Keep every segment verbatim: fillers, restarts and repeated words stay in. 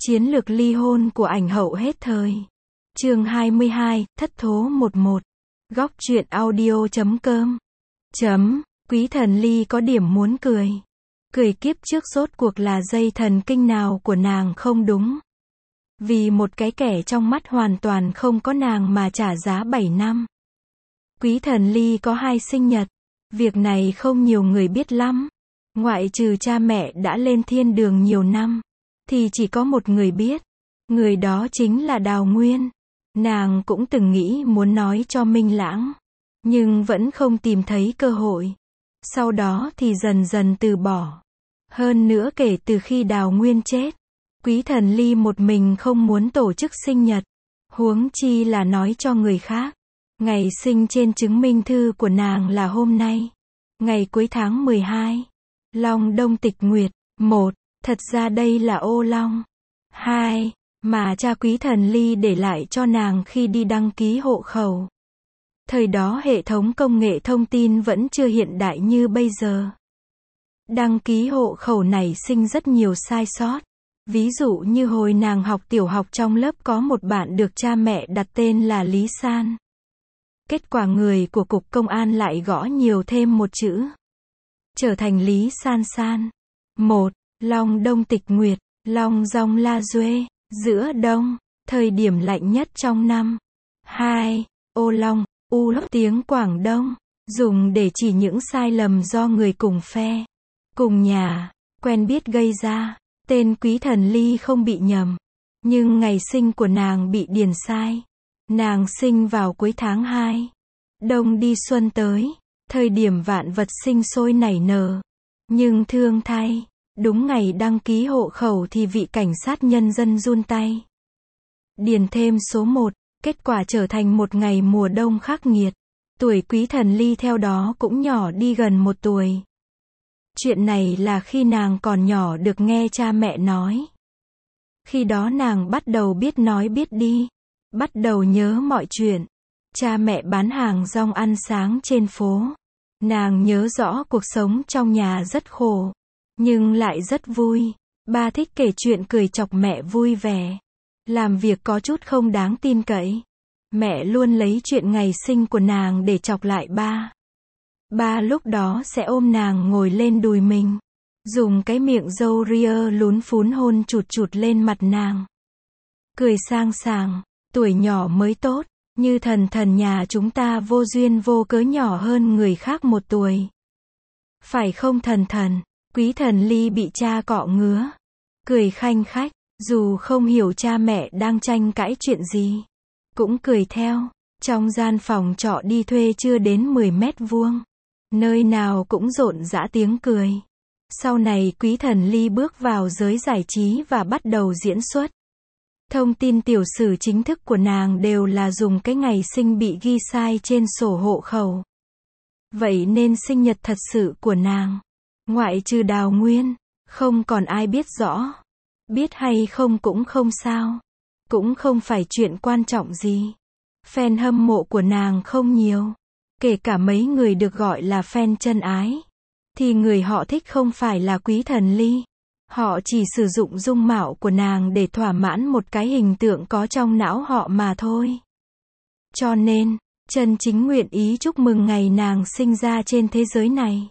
Chiến lược ly hôn của ảnh hậu hết thời. Chương hai mươi hai, thất thố một một. Góc truyện audio chấm com. Chấm, Quý Thần Ly có điểm muốn cười. Cười kiếp trước rốt cuộc là dây thần kinh nào của nàng không đúng. Vì một cái kẻ trong mắt hoàn toàn không có nàng mà trả giá bảy năm. Quý Thần Ly có hai sinh nhật. Việc này không nhiều người biết lắm. Ngoại trừ cha mẹ đã lên thiên đường nhiều năm. Thì chỉ có một người biết. Người đó chính là Đào Nguyên. Nàng cũng từng nghĩ muốn nói cho Minh Lãng. Nhưng vẫn không tìm thấy cơ hội. Sau đó thì dần dần từ bỏ. Hơn nữa kể từ khi Đào Nguyên chết, Quý Thần Ly một mình không muốn tổ chức sinh nhật. Huống chi là nói cho người khác. Ngày sinh trên chứng minh thư của nàng là hôm nay. Ngày cuối tháng mười hai. Long Đông Tịch Nguyệt. Một. Thật ra đây là ô long. Hai. Mà cha Quý Thần Ly để lại cho nàng khi đi đăng ký hộ khẩu. Thời đó hệ thống công nghệ thông tin vẫn chưa hiện đại như bây giờ. Đăng ký hộ khẩu này sinh rất nhiều sai sót. Ví dụ như hồi nàng học tiểu học trong lớp có một bạn được cha mẹ đặt tên là Lý San. Kết quả người của cục công an lại gõ nhiều thêm một chữ. Trở thành Lý San San. Một. Long Đông Tịch Nguyệt. Long Dong La Duê. Giữa đông. Thời điểm lạnh nhất trong năm. Hai. Ô Long. U tiếng Quảng Đông. Dùng để chỉ những sai lầm do người cùng phe, cùng nhà, quen biết gây ra. Tên Quý Thần Ly không bị nhầm. Nhưng ngày sinh của nàng bị điền sai. Nàng sinh vào cuối tháng hai. Đông đi xuân tới. Thời điểm vạn vật sinh sôi nảy nở. Nhưng thương thay, đúng ngày đăng ký hộ khẩu thì vị cảnh sát nhân dân run tay. Điền thêm số một. Kết quả trở thành một ngày mùa đông khắc nghiệt. Tuổi Quý Thần Ly theo đó cũng nhỏ đi gần một tuổi. Chuyện này là khi nàng còn nhỏ được nghe cha mẹ nói. Khi đó nàng bắt đầu biết nói biết đi. Bắt đầu nhớ mọi chuyện. Cha mẹ bán hàng rong ăn sáng trên phố. Nàng nhớ rõ cuộc sống trong nhà rất khổ. Nhưng lại rất vui. Ba thích kể chuyện cười chọc mẹ vui vẻ. Làm việc có chút không đáng tin cậy. Mẹ luôn lấy chuyện ngày sinh của nàng để chọc lại ba. Ba lúc đó sẽ ôm nàng ngồi lên đùi mình. Dùng cái miệng râu ria lún phún hôn chụt chụt lên mặt nàng. Cười sang sảng. Tuổi nhỏ mới tốt. Như thần thần nhà chúng ta vô duyên vô cớ nhỏ hơn người khác một tuổi. Phải không thần thần? Quý Thần Ly bị cha cọ ngứa. Cười khanh khách. Dù không hiểu cha mẹ đang tranh cãi chuyện gì. Cũng cười theo. Trong gian phòng trọ đi thuê chưa đến mười mét vuông. Nơi nào cũng rộn rã tiếng cười. Sau này Quý Thần Ly bước vào giới giải trí và bắt đầu diễn xuất. Thông tin tiểu sử chính thức của nàng đều là dùng cái ngày sinh bị ghi sai trên sổ hộ khẩu. Vậy nên sinh nhật thật sự của nàng, ngoại trừ Đào Nguyên, không còn ai biết rõ. Biết hay không cũng không sao. Cũng không phải chuyện quan trọng gì. Fan hâm mộ của nàng không nhiều. Kể cả mấy người được gọi là fan chân ái. Thì người họ thích không phải là Quý Thần Ly. Họ chỉ sử dụng dung mạo của nàng để thỏa mãn một cái hình tượng có trong não họ mà thôi. Cho nên, chân chính nguyện ý chúc mừng ngày nàng sinh ra trên thế giới này.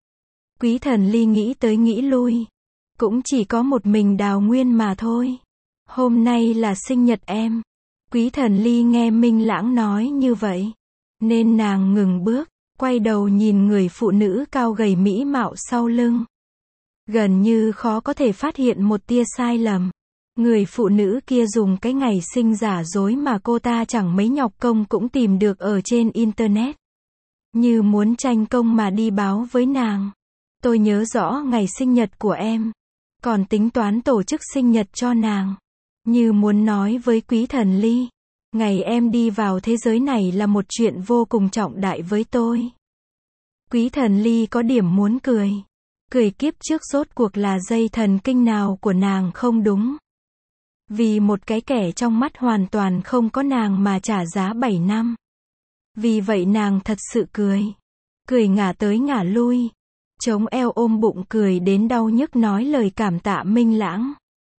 Quý Thần Ly nghĩ tới nghĩ lui. Cũng chỉ có một mình Đào Nguyên mà thôi. Hôm nay là sinh nhật em. Quý Thần Ly nghe Minh Lãng nói như vậy. Nên nàng ngừng bước, quay đầu nhìn người phụ nữ cao gầy mỹ mạo sau lưng. Gần như khó có thể phát hiện một tia sai lầm. Người phụ nữ kia dùng cái ngày sinh giả dối mà cô ta chẳng mấy nhọc công cũng tìm được ở trên Internet. Như muốn tranh công mà đi báo với nàng. Tôi nhớ rõ ngày sinh nhật của em. Còn tính toán tổ chức sinh nhật cho nàng. Như muốn nói với Quý Thần Ly. Ngày em đi vào thế giới này là một chuyện vô cùng trọng đại với tôi. Quý Thần Ly có điểm muốn cười. Cười kiếp trước rốt cuộc là dây thần kinh nào của nàng không đúng. Vì một cái kẻ trong mắt hoàn toàn không có nàng mà trả giá bảy năm. Vì vậy nàng thật sự cười. Cười ngả tới ngả lui. Chống eo ôm bụng cười đến đau nhức nói lời cảm tạ Minh Lãng.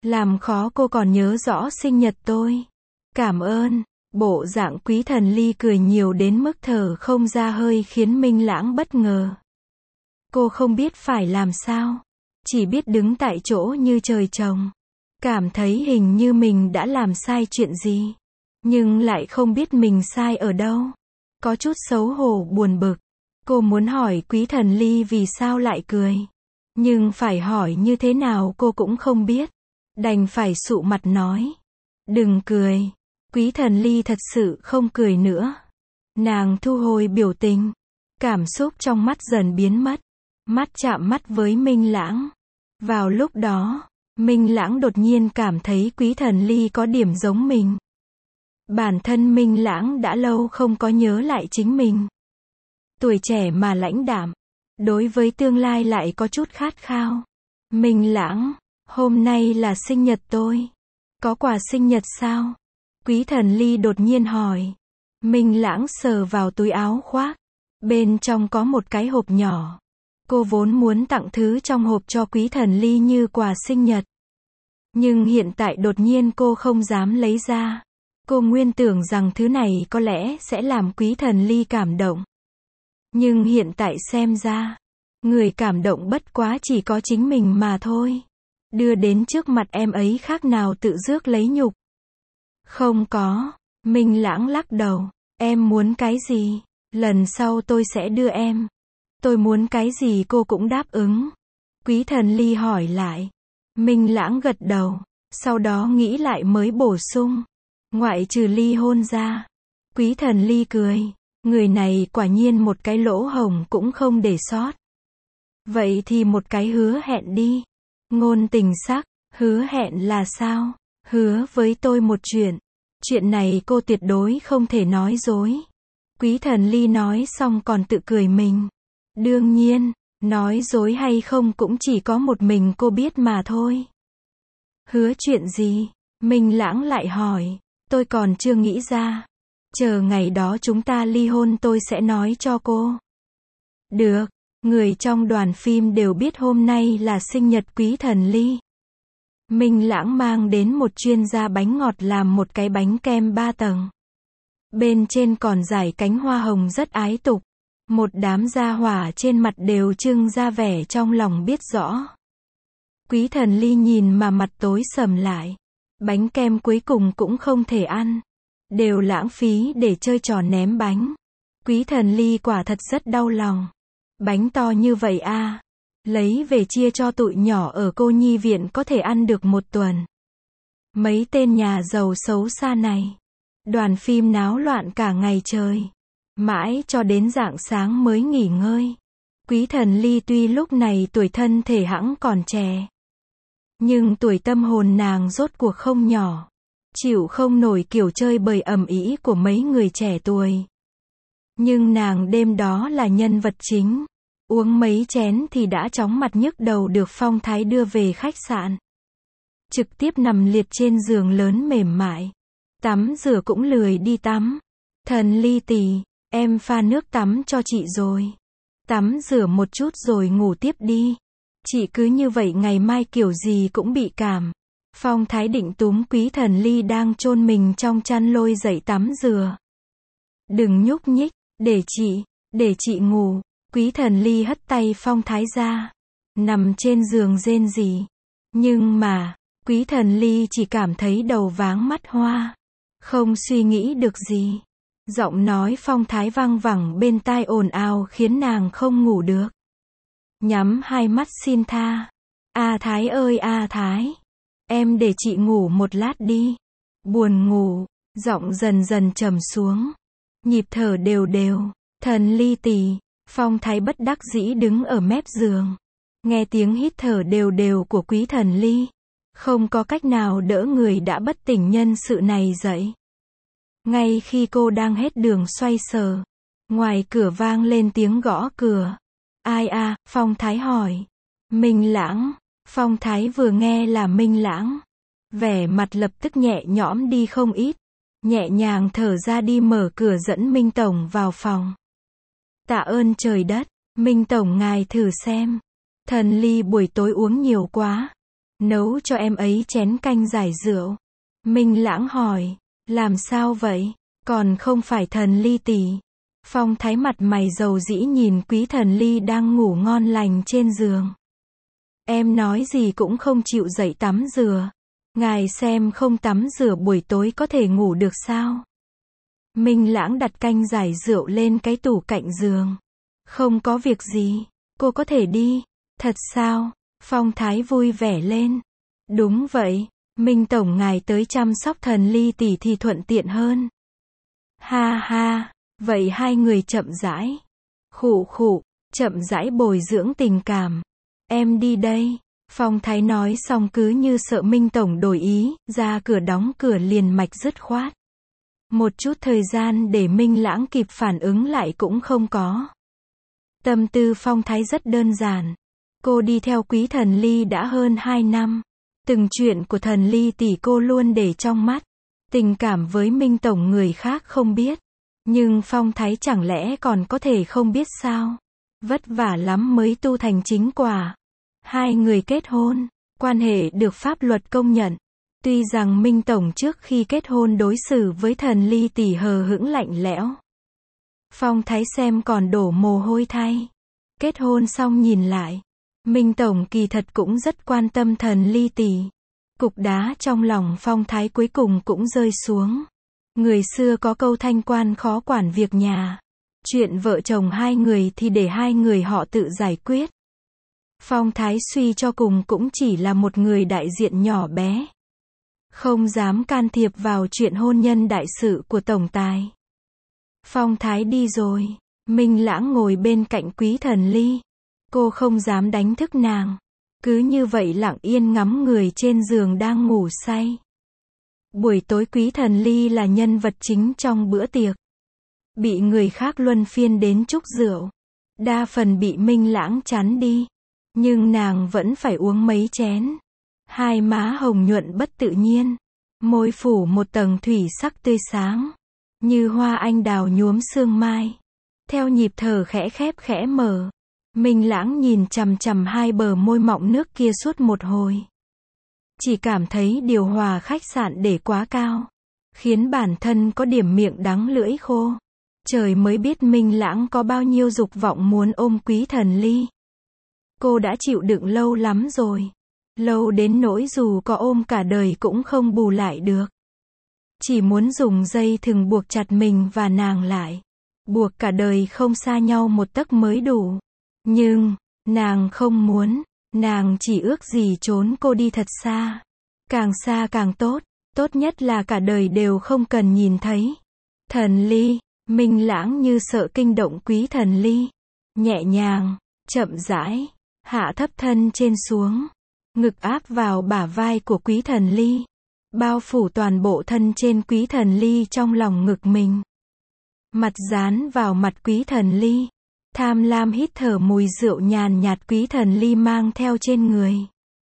Làm khó cô còn nhớ rõ sinh nhật tôi. Cảm ơn. Bộ dạng Quý Thần Ly cười nhiều đến mức thở không ra hơi khiến Minh Lãng bất ngờ. Cô không biết phải làm sao. Chỉ biết đứng tại chỗ như trời trồng. Cảm thấy hình như mình đã làm sai chuyện gì. Nhưng lại không biết mình sai ở đâu. Có chút xấu hổ buồn bực. Cô muốn hỏi Quý Thần Ly vì sao lại cười. Nhưng phải hỏi như thế nào cô cũng không biết. Đành phải sụ mặt nói. Đừng cười. Quý Thần Ly thật sự không cười nữa. Nàng thu hồi biểu tình. Cảm xúc trong mắt dần biến mất. Mắt chạm mắt với Minh Lãng. Vào lúc đó, Minh Lãng đột nhiên cảm thấy Quý Thần Ly có điểm giống mình. Bản thân Minh Lãng đã lâu không có nhớ lại chính mình. Tuổi trẻ mà lãnh đạm. Đối với tương lai lại có chút khát khao. Minh Lãng, hôm nay là sinh nhật tôi. Có quà sinh nhật sao? Quý Thần Ly đột nhiên hỏi. Minh Lãng sờ vào túi áo khoác. Bên trong có một cái hộp nhỏ. Cô vốn muốn tặng thứ trong hộp cho Quý Thần Ly như quà sinh nhật. Nhưng hiện tại đột nhiên cô không dám lấy ra. Cô nguyên tưởng rằng thứ này có lẽ sẽ làm Quý Thần Ly cảm động. Nhưng hiện tại xem ra, người cảm động bất quá chỉ có chính mình mà thôi. Đưa đến trước mặt em ấy khác nào tự rước lấy nhục. Không có. Minh Lãng lắc đầu. Em muốn cái gì? Lần sau tôi sẽ đưa em. Tôi muốn cái gì cô cũng đáp ứng. Quý Thần Ly hỏi lại. Minh Lãng gật đầu. Sau đó nghĩ lại mới bổ sung. Ngoại trừ ly hôn ra. Quý Thần Ly cười. Người này quả nhiên một cái lỗ hổng cũng không để sót. Vậy thì một cái hứa hẹn đi. Ngôn tình sắc. Hứa hẹn là sao? Hứa với tôi một chuyện. Chuyện này cô tuyệt đối không thể nói dối. Quý Thần Ly nói xong còn tự cười mình. Đương nhiên, nói dối hay không cũng chỉ có một mình cô biết mà thôi. Hứa chuyện gì? Minh Lãng lại hỏi. Tôi còn chưa nghĩ ra. Chờ ngày đó chúng ta ly hôn tôi sẽ nói cho cô. Được. Người trong đoàn phim đều biết hôm nay là sinh nhật Quý Thần Ly. Minh Lãng mang đến một chuyên gia bánh ngọt làm một cái bánh kem ba tầng. Bên trên còn rải cánh hoa hồng rất ái tục. Một đám gia hỏa trên mặt đều trưng ra vẻ trong lòng biết rõ. Quý Thần Ly nhìn mà mặt tối sầm lại. Bánh kem cuối cùng cũng không thể ăn. Đều lãng phí để chơi trò ném bánh. Quý Thần Ly quả thật rất đau lòng. Bánh to như vậy a, lấy về chia cho tụi nhỏ ở cô nhi viện có thể ăn được một tuần. Mấy tên nhà giàu xấu xa này. Đoàn phim náo loạn cả ngày trời. Mãi cho đến rạng sáng mới nghỉ ngơi. Quý Thần Ly tuy lúc này tuổi thân thể hẵng còn trẻ. Nhưng tuổi tâm hồn nàng rốt cuộc không nhỏ. Chịu không nổi kiểu chơi bời ầm ĩ của mấy người trẻ tuổi. Nhưng nàng đêm đó là nhân vật chính. Uống mấy chén thì đã chóng mặt nhức đầu được Phong Thái đưa về khách sạn. Trực tiếp nằm liệt trên giường lớn mềm mại. Tắm rửa cũng lười đi tắm. Thần Ly tỉ, em pha nước tắm cho chị rồi. Tắm rửa một chút rồi ngủ tiếp đi. Chị cứ như vậy ngày mai kiểu gì cũng bị cảm. Phong Thái định túm Quý Thần Ly đang chôn mình trong chăn lôi dậy tắm rửa. Đừng nhúc nhích, để chị, để chị ngủ. Quý Thần Ly hất tay Phong Thái ra. Nằm trên giường rên rỉ. Nhưng mà, Quý Thần Ly chỉ cảm thấy đầu váng mắt hoa. Không suy nghĩ được gì. Giọng nói Phong Thái vang vẳng bên tai ồn ào khiến nàng không ngủ được. Nhắm hai mắt xin tha. A Thái ơi A Thái. Em để chị ngủ một lát đi. Buồn ngủ. Giọng dần dần trầm xuống. Nhịp thở đều đều. Thần Ly tỉ. Phong Thái bất đắc dĩ đứng ở mép giường. Nghe tiếng hít thở đều đều của Quý Thần Ly. Không có cách nào đỡ người đã bất tỉnh nhân sự này dậy. Ngay khi cô đang hết đường xoay sở. Ngoài cửa vang lên tiếng gõ cửa. Ai à, Phong Thái hỏi. Minh Lãng. Phong Thái vừa nghe là Minh Lãng. Vẻ mặt lập tức nhẹ nhõm đi không ít. Nhẹ nhàng thở ra đi mở cửa dẫn Minh Tổng vào phòng. Tạ ơn trời đất. Minh Tổng ngài thử xem. Thần Ly buổi tối uống nhiều quá. Nấu cho em ấy chén canh giải rượu. Minh Lãng hỏi, làm sao vậy? Còn không phải Thần Ly tỷ. Phong Thái mặt mày dầu dĩ nhìn Quý Thần Ly đang ngủ ngon lành trên giường. Em nói gì cũng không chịu dậy tắm rửa. Ngài xem không tắm rửa buổi tối có thể ngủ được sao? Minh Lãng đặt canh giải rượu lên cái tủ cạnh giường. Không có việc gì, cô có thể đi. Thật sao? Phong Thái vui vẻ lên. Đúng vậy, Minh Tổng ngài tới chăm sóc Thần Ly tỷ thì thuận tiện hơn. Ha ha, vậy hai người chậm rãi. Khụ khụ, chậm rãi bồi dưỡng tình cảm. Em đi đây. Phong Thái nói xong cứ như sợ Minh Tổng đổi ý, ra cửa đóng cửa liền mạch dứt khoát. Một chút thời gian để Minh Lãng kịp phản ứng lại cũng không có. Tâm tư Phong Thái rất đơn giản. Cô đi theo Quý Thần Ly đã hơn hai năm. Từng chuyện của Thần Ly tỷ cô luôn để trong mắt. Tình cảm với Minh Tổng người khác không biết. Nhưng Phong Thái chẳng lẽ còn có thể không biết sao? Vất vả lắm mới tu thành chính quả. Hai người kết hôn, quan hệ được pháp luật công nhận. Tuy rằng Minh Tổng trước khi kết hôn đối xử với Thần Ly tỷ hờ hững lạnh lẽo. Phong Thái xem còn đổ mồ hôi thay. Kết hôn xong nhìn lại, Minh Tổng kỳ thật cũng rất quan tâm Thần Ly tỷ. Cục đá trong lòng Phong Thái cuối cùng cũng rơi xuống. Người xưa có câu thanh quan khó quản việc nhà. Chuyện vợ chồng hai người thì để hai người họ tự giải quyết. Phong Thái suy cho cùng cũng chỉ là một người đại diện nhỏ bé. Không dám can thiệp vào chuyện hôn nhân đại sự của tổng tài. Phong Thái đi rồi. Minh Lãng ngồi bên cạnh Quý Thần Ly. Cô không dám đánh thức nàng. Cứ như vậy lặng yên ngắm người trên giường đang ngủ say. Buổi tối Quý Thần Ly là nhân vật chính trong bữa tiệc. Bị người khác luân phiên đến chúc rượu. Đa phần bị Minh Lãng chán đi. Nhưng nàng vẫn phải uống mấy chén. Hai má hồng nhuận bất tự nhiên. Môi phủ một tầng thủy sắc tươi sáng. Như hoa anh đào nhuốm sương mai. Theo nhịp thở khẽ khép khẽ mở. Minh Lãng nhìn chằm chằm hai bờ môi mọng nước kia suốt một hồi. Chỉ cảm thấy điều hòa khách sạn để quá cao. Khiến bản thân có điểm miệng đắng lưỡi khô. Trời mới biết Minh Lãng có bao nhiêu dục vọng muốn ôm Quý Thần Ly. Cô đã chịu đựng lâu lắm rồi. Lâu đến nỗi dù có ôm cả đời cũng không bù lại được. Chỉ muốn dùng dây thừng buộc chặt mình và nàng lại. Buộc cả đời không xa nhau một tấc mới đủ. Nhưng, nàng không muốn. Nàng chỉ ước gì trốn cô đi thật xa. Càng xa càng tốt. Tốt nhất là cả đời đều không cần nhìn thấy. Thần Ly, Minh Lãng như sợ kinh động Quý Thần Ly. Nhẹ nhàng, chậm rãi, hạ thấp thân trên xuống. Ngực áp vào bả vai của Quý Thần Ly. Bao phủ toàn bộ thân trên Quý Thần Ly trong lòng ngực mình. Mặt dán vào mặt Quý Thần Ly. Tham lam hít thở mùi rượu nhàn nhạt Quý Thần Ly mang theo trên người.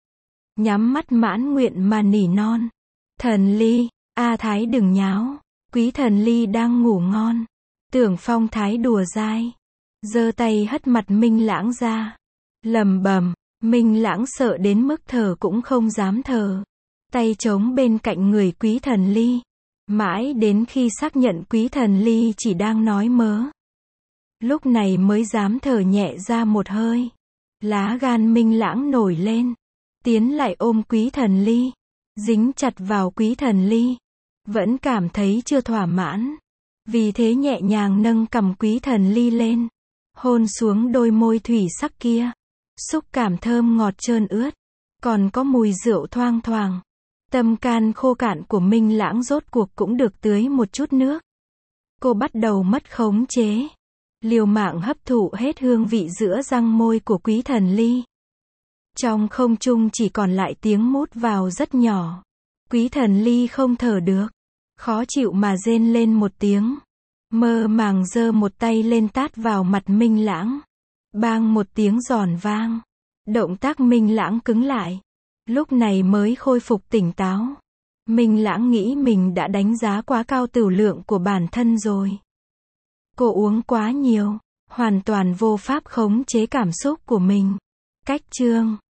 Nhắm mắt mãn nguyện mà nỉ non. Thần Ly, A Thái đừng nháo. Quý Thần Ly đang ngủ ngon. Tưởng Phong Thái đùa dai. Giơ tay hất mặt Minh Lãng ra. Lầm bầm. Minh Lãng sợ đến mức thở cũng không dám thở. Tay trống bên cạnh người Quý Thần Ly. Mãi đến khi xác nhận Quý Thần Ly chỉ đang nói mớ. Lúc này mới dám thở nhẹ ra một hơi. Lá gan Minh Lãng nổi lên. Tiến lại ôm Quý Thần Ly. Dính chặt vào Quý Thần Ly. Vẫn cảm thấy chưa thỏa mãn. Vì thế nhẹ nhàng nâng cằm Quý Thần Ly lên. Hôn xuống đôi môi thủy sắc kia. Xúc cảm thơm ngọt trơn ướt. Còn có mùi rượu thoang thoảng. Tâm can khô cạn của Minh Lãng rốt cuộc cũng được tưới một chút nước. Cô bắt đầu mất khống chế. Liều mạng hấp thụ hết hương vị giữa răng môi của Quý Thần Ly. Trong không trung chỉ còn lại tiếng mút vào rất nhỏ. Quý Thần Ly không thở được. Khó chịu mà rên lên một tiếng. Mơ màng giơ một tay lên tát vào mặt Minh Lãng. Bang một tiếng giòn vang. Động tác Minh Lãng cứng lại. Lúc này mới khôi phục tỉnh táo. Minh Lãng nghĩ mình đã đánh giá quá cao tửu lượng của bản thân rồi. Cô uống quá nhiều. Hoàn toàn vô pháp khống chế cảm xúc của mình. Cách chương